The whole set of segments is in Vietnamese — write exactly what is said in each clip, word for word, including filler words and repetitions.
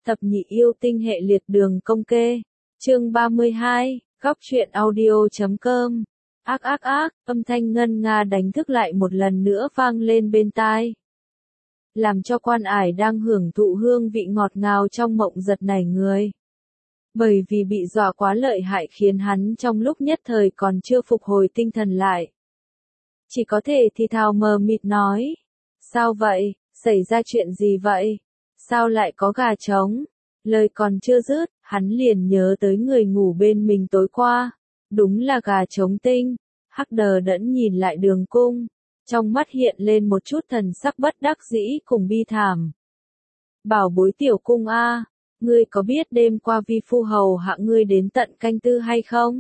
Thập nhị yêu tinh hệ liệt đường công kê. Chương ba mươi hai, góc truyện audio chấm com. Ác ác ác, âm thanh ngân nga đánh thức lại một lần nữa vang lên bên tai. Làm cho Quan Ải đang hưởng thụ hương vị ngọt ngào trong mộng giật nảy người. Bởi vì bị dọa quá lợi hại khiến hắn trong lúc nhất thời còn chưa phục hồi tinh thần lại. Chỉ có thể thì thào mờ mịt nói. Sao vậy, xảy ra chuyện gì vậy? Sao lại có gà trống? Lời còn chưa dứt, hắn liền nhớ tới người ngủ bên mình tối qua. Đúng là gà trống tinh. Hắc đờ đẫn nhìn lại Đường Cung. Trong mắt hiện lên một chút thần sắc bất đắc dĩ cùng bi thảm. Bảo bối tiểu cung a, ngươi có biết đêm qua vi phu hầu hạ ngươi đến tận canh tư hay không?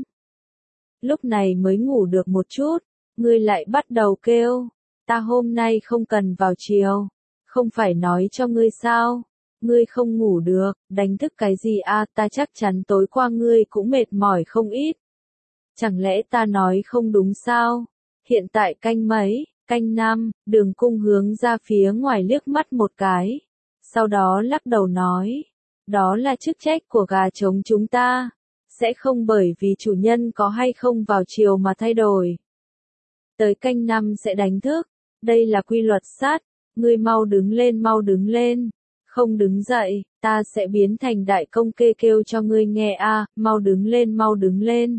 Lúc này mới ngủ được một chút, ngươi lại bắt đầu kêu, ta hôm nay không cần vào chiều, không phải nói cho ngươi sao, ngươi không ngủ được, đánh thức cái gì a, ta chắc chắn tối qua ngươi cũng mệt mỏi không ít. Chẳng lẽ ta nói không đúng sao? Hiện tại canh mấy? Canh năm, Đường Cung hướng ra phía ngoài liếc mắt một cái. Sau đó lắc đầu nói. Đó là chức trách của gà trống chúng ta. Sẽ không bởi vì chủ nhân có hay không vào chiều mà thay đổi. Tới canh năm sẽ đánh thức. Đây là quy luật sát. Ngươi mau đứng lên mau đứng lên. Không đứng dậy, ta sẽ biến thành đại công kê kêu cho ngươi nghe a, mau đứng lên mau đứng lên.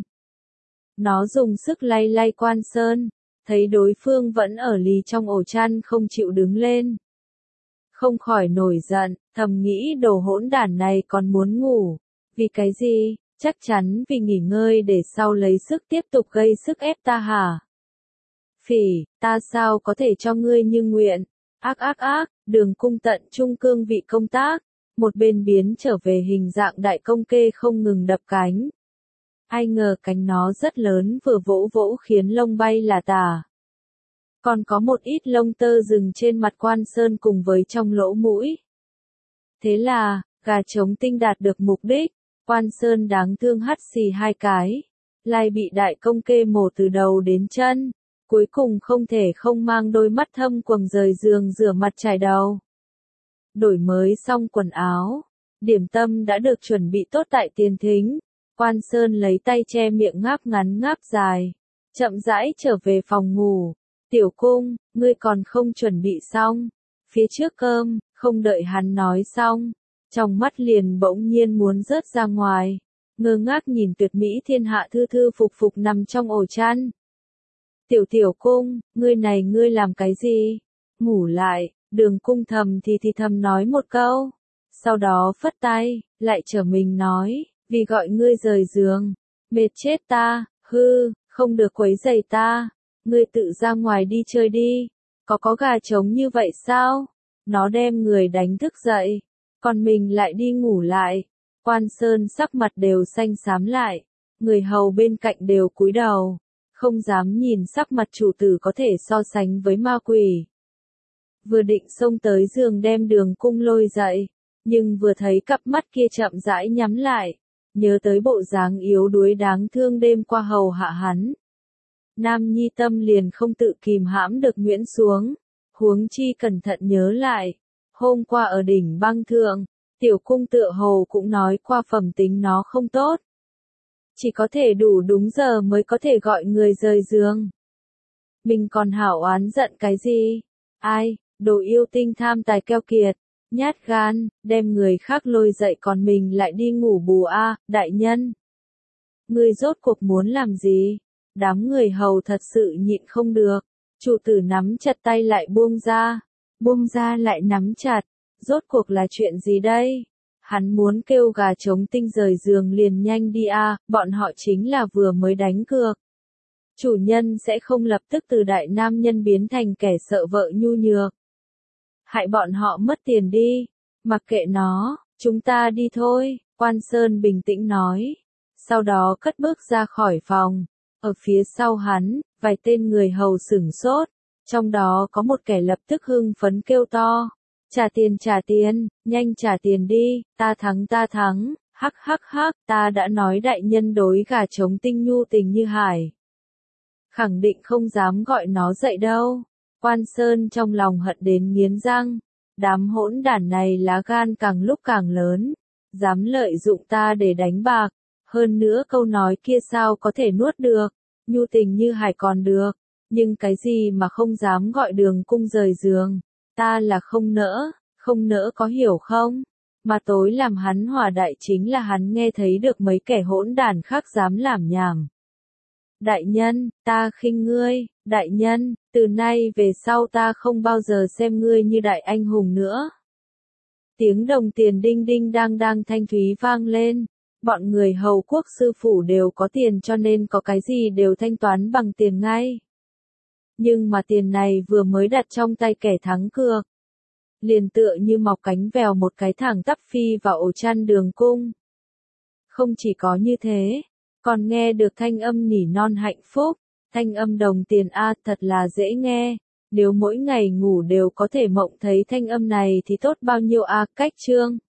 Nó dùng sức lay lay Quan Sơn. Thấy đối phương vẫn ở lì trong ổ chăn không chịu đứng lên. Không khỏi nổi giận, thầm nghĩ đồ hỗn đản này còn muốn ngủ. Vì cái gì? Chắc chắn vì nghỉ ngơi để sau lấy sức tiếp tục gây sức ép ta hả? Phỉ, ta sao có thể cho ngươi như nguyện? Ác ác ác, Đường Cung tận trung cương vị công tác. Một bên biến trở về hình dạng đại công kê không ngừng đập cánh. Ai ngờ cánh nó rất lớn vừa vỗ vỗ khiến lông bay là tả. Còn có một ít lông tơ rừng trên mặt Quan Sơn cùng với trong lỗ mũi. Thế là, gà trống tinh đạt được mục đích, Quan Sơn đáng thương hắt xì hai cái. Lại bị đại công kê mổ từ đầu đến chân. Cuối cùng không thể không mang đôi mắt thâm quầng rời giường rửa mặt chải đầu. Đổi mới xong quần áo. Điểm tâm đã được chuẩn bị tốt tại tiền thính. Quan Sơn lấy tay che miệng ngáp ngắn ngáp dài, chậm rãi trở về phòng ngủ. Tiểu Cung, ngươi còn không chuẩn bị xong. Phía trước cơm, không đợi hắn nói xong, trong mắt liền bỗng nhiên muốn rớt ra ngoài, ngơ ngác nhìn tuyệt mỹ thiên hạ thư thư phục phục nằm trong ổ chăn. Tiểu Tiểu Cung, ngươi này ngươi làm cái gì? Ngủ lại, Đường Cung thầm thì thì thầm nói một câu, sau đó phất tay, lại trở mình nói. Vì gọi ngươi rời giường, mệt chết ta, hư, không được quấy rầy ta, ngươi tự ra ngoài đi chơi đi, có có gà trống như vậy sao? Nó đem người đánh thức dậy, còn mình lại đi ngủ lại. Quan Sơn sắc mặt đều xanh xám lại, người hầu bên cạnh đều cúi đầu, không dám nhìn sắc mặt chủ tử có thể so sánh với ma quỷ. Vừa định xông tới giường đem Đường Cung lôi dậy, nhưng vừa thấy cặp mắt kia chậm rãi nhắm lại. Nhớ tới bộ dáng yếu đuối đáng thương đêm qua hầu hạ hắn. Nam nhi tâm liền không tự kìm hãm được nguyễn xuống. Huống chi cẩn thận nhớ lại. Hôm qua ở đỉnh băng thượng, Tiểu Cung tựa hồ cũng nói qua phẩm tính nó không tốt. Chỉ có thể đủ đúng giờ mới có thể gọi người rời giường. Mình còn hảo oán giận cái gì? Ai, đồ yêu tinh tham tài keo kiệt. Nhát gan, đem người khác lôi dậy còn mình lại đi ngủ bù a, à, đại nhân. Ngươi rốt cuộc muốn làm gì? Đám người hầu thật sự nhịn không được. Chủ tử nắm chặt tay lại buông ra. Buông ra lại nắm chặt. Rốt cuộc là chuyện gì đây? Hắn muốn kêu gà trống tinh rời giường liền nhanh đi a, à, bọn họ chính là vừa mới đánh cược. Chủ nhân sẽ không lập tức từ đại nam nhân biến thành kẻ sợ vợ nhu nhược. Hại bọn họ mất tiền đi, mặc kệ nó, chúng ta đi thôi, Quan Sơn bình tĩnh nói. Sau đó cất bước ra khỏi phòng, ở phía sau hắn, vài tên người hầu sửng sốt, trong đó có một kẻ lập tức hưng phấn kêu to. Trả tiền trả tiền, nhanh trả tiền đi, ta thắng ta thắng, hắc hắc hắc, ta đã nói đại nhân đối gà trống tinh nhu tình như hải. Khẳng định không dám gọi nó dậy đâu. Quan Sơn trong lòng hận đến nghiến răng, Đám hỗn đản này lá gan càng lúc càng lớn, dám lợi dụng ta để đánh bạc, hơn nữa câu nói kia sao có thể nuốt được, nhu tình như hải còn được, nhưng cái gì mà không dám gọi Đường Cung rời giường, ta là không nỡ, không nỡ có hiểu không? Mà tối làm hắn hòa đại chính là hắn nghe thấy được mấy kẻ hỗn đản khác dám làm nhảm. Đại nhân, ta khinh ngươi, đại nhân, từ nay về sau ta không bao giờ xem ngươi như đại anh hùng nữa. Tiếng đồng tiền đinh đinh đang đang thanh thúy vang lên, bọn người hầu quốc sư phủ đều có tiền cho nên có cái gì đều thanh toán bằng tiền ngay. Nhưng mà tiền này vừa mới đặt trong tay kẻ thắng cược, liền tựa như mọc cánh vèo một cái thẳng tắp phi vào ổ chăn Đường Cung. Không chỉ có như thế, còn nghe được thanh âm nỉ non hạnh phúc, thanh âm đồng tiền a thật là dễ nghe, nếu mỗi ngày ngủ đều có thể mộng thấy thanh âm này thì tốt bao nhiêu a. Cách chương